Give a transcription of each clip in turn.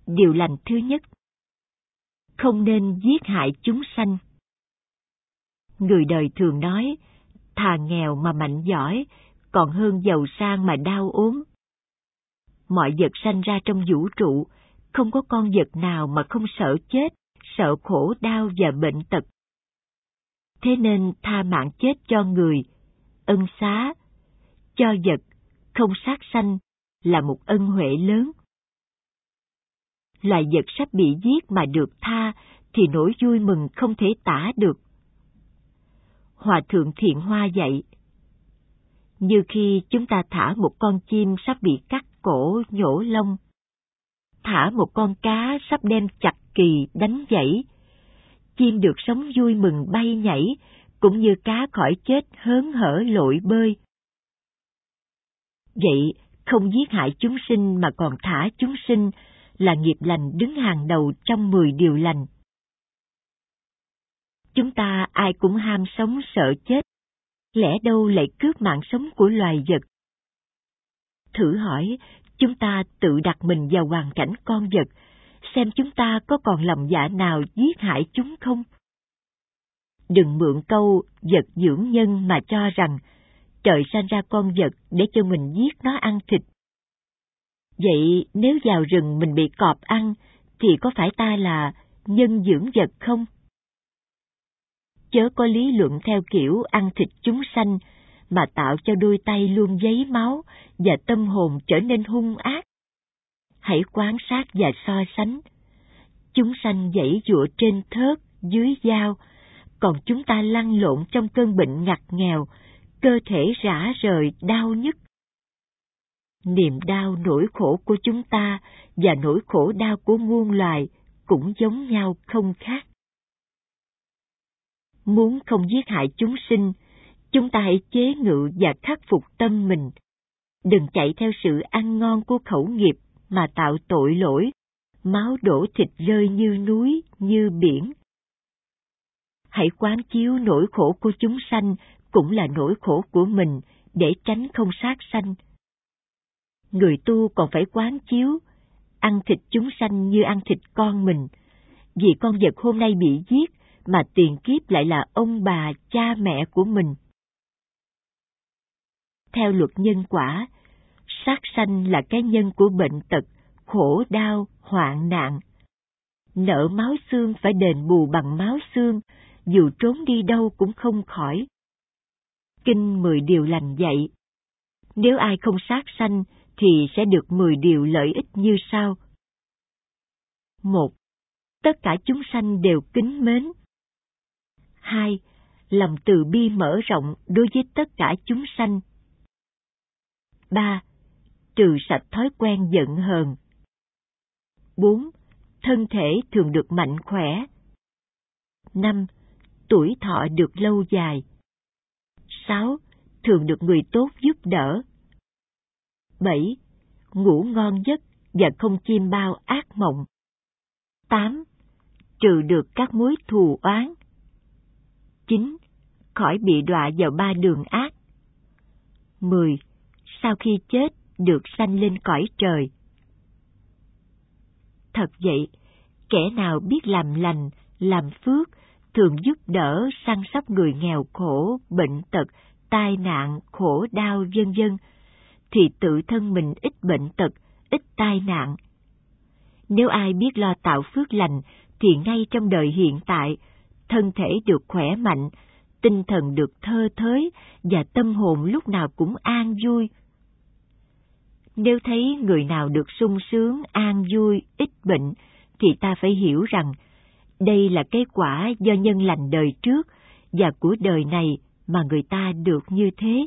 Điều lành thứ nhất: không nên giết hại chúng sanh. Người đời thường nói, thà nghèo mà mạnh giỏi, còn hơn giàu sang mà đau ốm. Mọi vật sanh ra trong vũ trụ, không có con vật nào mà không sợ chết, sợ khổ đau và bệnh tật. Thế nên tha mạng chết cho người, ân xá, cho vật, không sát sanh là một ân huệ lớn. Loài vật sắp bị giết mà được tha thì nỗi vui mừng không thể tả được. Hòa thượng Thiện Hoa dạy, như khi chúng ta thả một con chim sắp bị cắt cổ nhổ lông, thả một con cá sắp đem chặt kỳ đánh dãy, chim được sống vui mừng bay nhảy, cũng như cá khỏi chết hớn hở lội bơi. Vậy, không giết hại chúng sinh mà còn thả chúng sinh là nghiệp lành đứng hàng đầu trong 10 điều lành. Chúng ta ai cũng ham sống sợ chết, lẽ đâu lại cướp mạng sống của loài vật? Thử hỏi, chúng ta tự đặt mình vào hoàn cảnh con vật, xem chúng ta có còn lòng dạ nào giết hại chúng không? Đừng mượn câu vật dưỡng nhân mà cho rằng trời sanh ra con vật để cho mình giết nó ăn thịt. Vậy nếu vào rừng mình bị cọp ăn, thì có phải ta là nhân dưỡng vật không? Chớ có lý luận theo kiểu ăn thịt chúng sanh mà tạo cho đôi tay luôn dấy máu và tâm hồn trở nên hung ác. Hãy quan sát và so sánh. Chúng sanh giãy giụa trên thớt, dưới dao, còn chúng ta lăn lộn trong cơn bệnh ngặt nghèo, cơ thể rã rời, đau nhức. Niềm đau nỗi khổ của chúng ta và nỗi khổ đau của muôn loài cũng giống nhau không khác. Muốn không giết hại chúng sinh, chúng ta hãy chế ngự và khắc phục tâm mình. Đừng chạy theo sự ăn ngon của khẩu nghiệp mà tạo tội lỗi, máu đổ thịt rơi như núi, như biển. Hãy quán chiếu nỗi khổ của chúng sanh cũng là nỗi khổ của mình để tránh không sát sanh. Người tu còn phải quán chiếu, ăn thịt chúng sanh như ăn thịt con mình, vì con vật hôm nay bị giết mà tiền kiếp lại là ông bà, cha mẹ của mình. Theo luật nhân quả, sát sanh là cái nhân của bệnh tật, khổ đau, hoạn nạn. Nợ máu xương phải đền bù bằng máu xương, dù trốn đi đâu cũng không khỏi. Kinh 10 điều lành dạy, nếu ai không sát sanh thì sẽ được 10 điều lợi ích như sau. 1. Tất cả chúng sanh đều kính mến. 2. Lòng từ bi mở rộng đối với tất cả chúng sanh. 3. Trừ sạch thói quen giận hờn. 4. Thân thể thường được mạnh khỏe. 5. Tuổi thọ được lâu dài. 6. Thường được người tốt giúp đỡ. 7. Ngủ ngon giấc và không chiêm bao ác mộng. 8. Trừ được các mối thù oán. 9. Khỏi bị đọa vào 3 đường ác. 10. Sau khi chết được sanh lên cõi trời. Thật vậy, kẻ nào biết làm lành, làm phước, thường giúp đỡ săn sóc người nghèo khổ, bệnh tật, tai nạn, khổ đau vân vân, thì tự thân mình ít bệnh tật, ít tai nạn. Nếu ai biết lo tạo phước lành, thì ngay trong đời hiện tại, thân thể được khỏe mạnh, tinh thần được thơ thới và tâm hồn lúc nào cũng an vui. Nếu thấy người nào được sung sướng, an vui, ít bệnh, thì ta phải hiểu rằng đây là cái quả do nhân lành đời trước và của đời này mà người ta được như thế.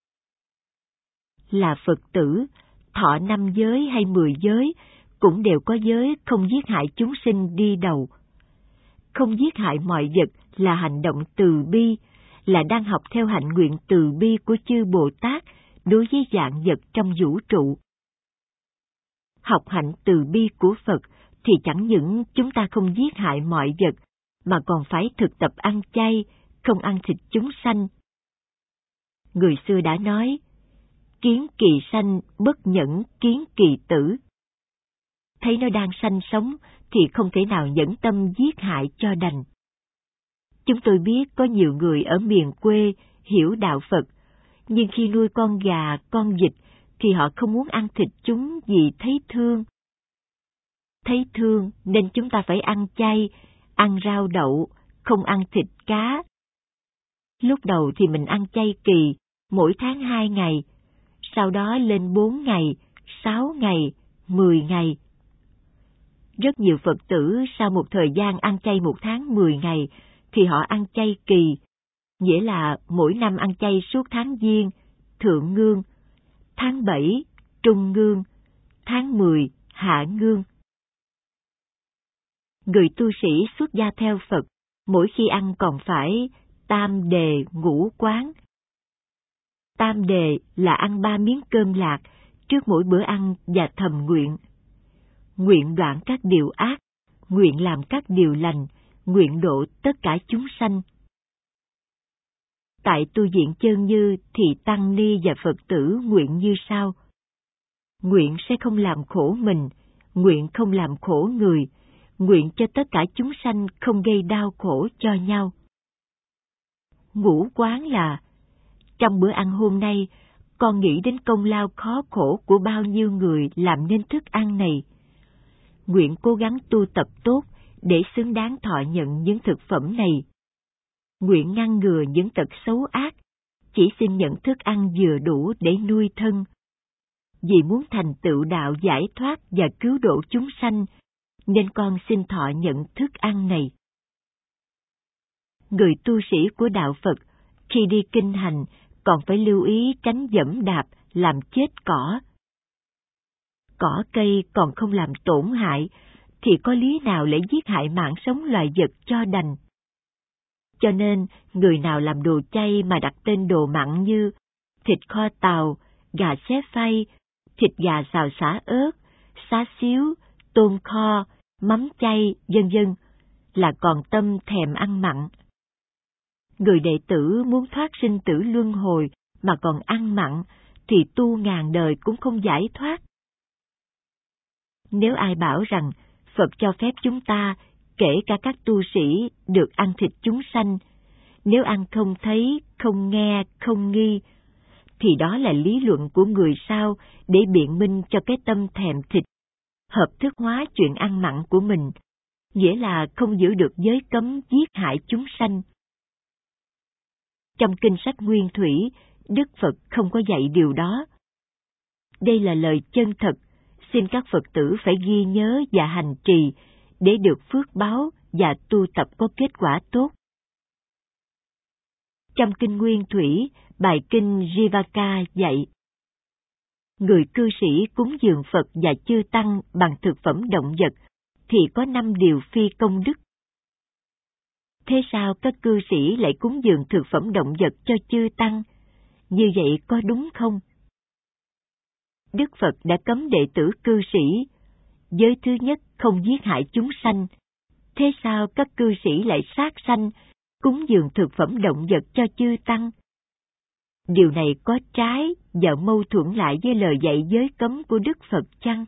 Là Phật tử, thọ 5 giới hay 10 giới, cũng đều có giới không giết hại chúng sinh đi đầu. Không giết hại mọi vật là hành động từ bi, là đang học theo hạnh nguyện từ bi của chư Bồ Tát đối với vạn vật trong vũ trụ. Học hạnh từ bi của Phật thì chẳng những chúng ta không giết hại mọi vật, mà còn phải thực tập ăn chay, không ăn thịt chúng sanh. Người xưa đã nói, kiến kỳ sanh bất nhẫn kiến kỳ tử. thấy nó đang sanh sống thì không thể nào nhẫn tâm giết hại cho đành. Chúng tôi biết có nhiều người ở miền quê hiểu đạo Phật, nhưng khi nuôi con gà, con vịt thì họ không muốn ăn thịt chúng vì thấy thương. Thấy thương nên chúng ta phải ăn chay, ăn rau đậu, không ăn thịt cá. Lúc đầu thì mình ăn chay kỳ, mỗi tháng 2 ngày, sau đó lên 4 ngày, 6 ngày, 10 ngày. Rất nhiều Phật tử sau một thời gian ăn chay 1 tháng 10 ngày thì họ ăn chay kỳ, nghĩa là mỗi năm ăn chay suốt tháng Giêng, Thượng Ngương, tháng 7, Trung Ngương, tháng 10, Hạ Ngương. Người tu sĩ xuất gia theo Phật, mỗi khi ăn còn phải tam đề ngũ quán. Tam đề là ăn 3 miếng cơm lạc trước mỗi bữa ăn và thầm nguyện. Nguyện đoạn các điều ác, nguyện làm các điều lành, nguyện độ tất cả chúng sanh. Tại tu viện Chân Như thì tăng ni và Phật tử nguyện như sau: nguyện sẽ không làm khổ mình, nguyện không làm khổ người, nguyện cho tất cả chúng sanh không gây đau khổ cho nhau. Ngũ quán là: trong bữa ăn hôm nay, con nghĩ đến công lao khó khổ của bao nhiêu người làm nên thức ăn này. Nguyện cố gắng tu tập tốt để xứng đáng thọ nhận những thực phẩm này. Nguyện ngăn ngừa những tật xấu ác, chỉ xin nhận thức ăn vừa đủ để nuôi thân. Vì muốn thành tựu đạo giải thoát và cứu độ chúng sanh, nên con xin thọ nhận thức ăn này. Người tu sĩ của đạo Phật khi đi kinh hành còn phải lưu ý tránh dẫm đạp làm chết cỏ. Cỏ cây còn không làm tổn hại thì có lý nào lại giết hại mạng sống loài vật cho đành. Cho nên người nào làm đồ chay mà đặt tên đồ mặn như thịt kho tàu, gà xé phay, thịt gà xào xả ớt, xá xíu, tôm kho, mắm chay, vân vân, là còn tâm thèm ăn mặn. Người đệ tử muốn thoát sinh tử luân hồi mà còn ăn mặn thì tu ngàn đời cũng không giải thoát. Nếu ai bảo rằng Phật cho phép chúng ta, kể cả các tu sĩ, được ăn thịt chúng sanh, nếu ăn không thấy, không nghe, không nghi, thì đó là lý luận của người sao để biện minh cho cái tâm thèm thịt, hợp thức hóa chuyện ăn mặn của mình, nghĩa là không giữ được giới cấm giết hại chúng sanh. Trong kinh sách Nguyên Thủy, Đức Phật không có dạy điều đó. Đây là lời chân thật, xin các Phật tử phải ghi nhớ và hành trì để được phước báo và tu tập có kết quả tốt. Trong kinh Nguyên Thủy, bài kinh Jivaka dạy: người cư sĩ cúng dường Phật và chư tăng bằng thực phẩm động vật thì có 5 điều phi công đức. Thế sao các cư sĩ lại cúng dường thực phẩm động vật cho chư tăng? Như vậy có đúng không? Đức Phật đã cấm đệ tử cư sĩ. Giới thứ nhất không giết hại chúng sanh. Thế sao các cư sĩ lại sát sanh, cúng dường thực phẩm động vật cho chư tăng? Điều này có trái và mâu thuẫn lại với lời dạy giới cấm của Đức Phật chăng?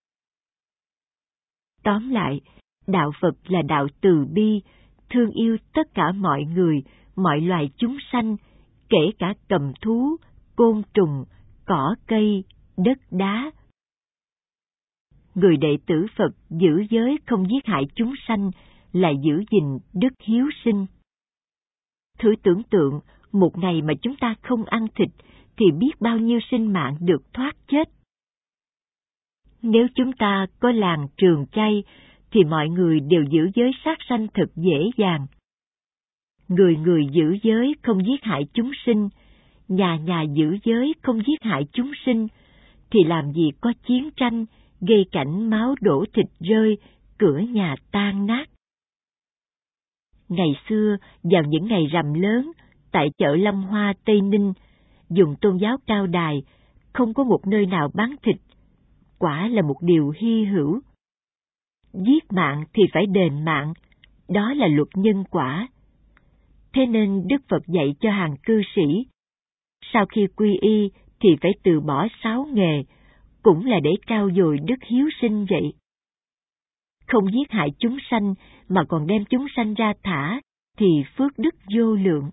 Tóm lại, đạo Phật là đạo từ bi, thương yêu tất cả mọi người, mọi loài chúng sanh, kể cả cầm thú, côn trùng, cỏ cây, đất đá. Người đệ tử Phật giữ giới không giết hại chúng sanh là giữ gìn đức hiếu sinh. Thử tưởng tượng, một ngày mà chúng ta không ăn thịt thì biết bao nhiêu sinh mạng được thoát chết. Nếu chúng ta có làng trường chay thì mọi người đều giữ giới sát sanh thật dễ dàng. Người người giữ giới không giết hại chúng sinh, nhà nhà giữ giới không giết hại chúng sinh, thì làm gì có chiến tranh, gây cảnh máu đổ thịt rơi, cửa nhà tan nát. Ngày xưa, vào những ngày rằm lớn, tại chợ Lâm Hoa Tây Ninh, dùng tôn giáo cao đài, không có một nơi nào bán thịt. Quả là một điều hy hữu. Giết mạng thì phải đền mạng, đó là luật nhân quả. Thế nên Đức Phật dạy cho hàng cư sĩ, sau khi quy y thì phải từ bỏ 6 nghề, cũng là để trau dồi đức hiếu sinh vậy. không giết hại chúng sanh mà còn đem chúng sanh ra thả, thì phước đức vô lượng.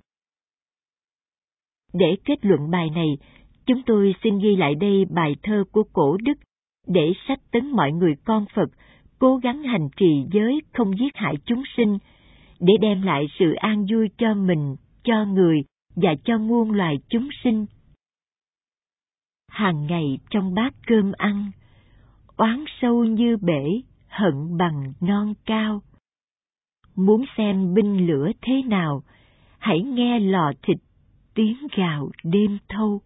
Để kết luận bài này, chúng tôi xin ghi lại đây bài thơ của Cổ Đức để sách tấn mọi người con Phật cố gắng hành trì giới không giết hại chúng sinh, để đem lại sự an vui cho mình, cho người và cho muôn loài chúng sinh. Hàng ngày trong bát cơm ăn, oán sâu như bể, hận bằng non cao. Muốn xem binh lửa thế nào, hãy nghe lò thịt tiếng gào đêm thâu.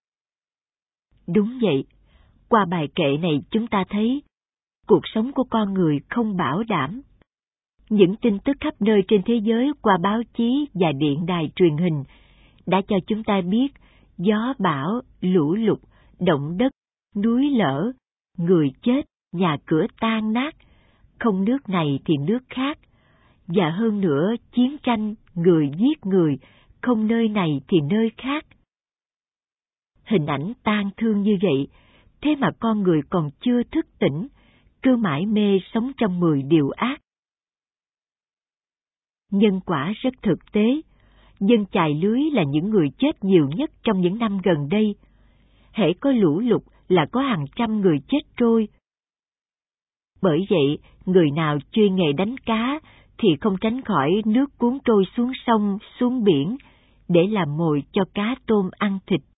Đúng vậy, qua bài kệ này chúng ta thấy cuộc sống của con người không bảo đảm. Những tin tức khắp nơi trên thế giới qua báo chí và điện đài truyền hình đã cho chúng ta biết gió bão, lũ lụt, động đất, núi lở, người chết, nhà cửa tan nát, không nước này thì nước khác. Và hơn nữa, chiến tranh, người giết người, không nơi này thì nơi khác. Hình ảnh tang thương như vậy, thế mà con người còn chưa thức tỉnh, cứ mải mê sống trong 10 điều ác. Nhân quả rất thực tế, dân chài lưới là những người chết nhiều nhất trong những năm gần đây. Hễ có lũ lụt là có hàng trăm người chết trôi. Bởi vậy, người nào chuyên nghề đánh cá thì không tránh khỏi nước cuốn trôi xuống sông, xuống biển, để làm mồi cho cá tôm ăn thịt.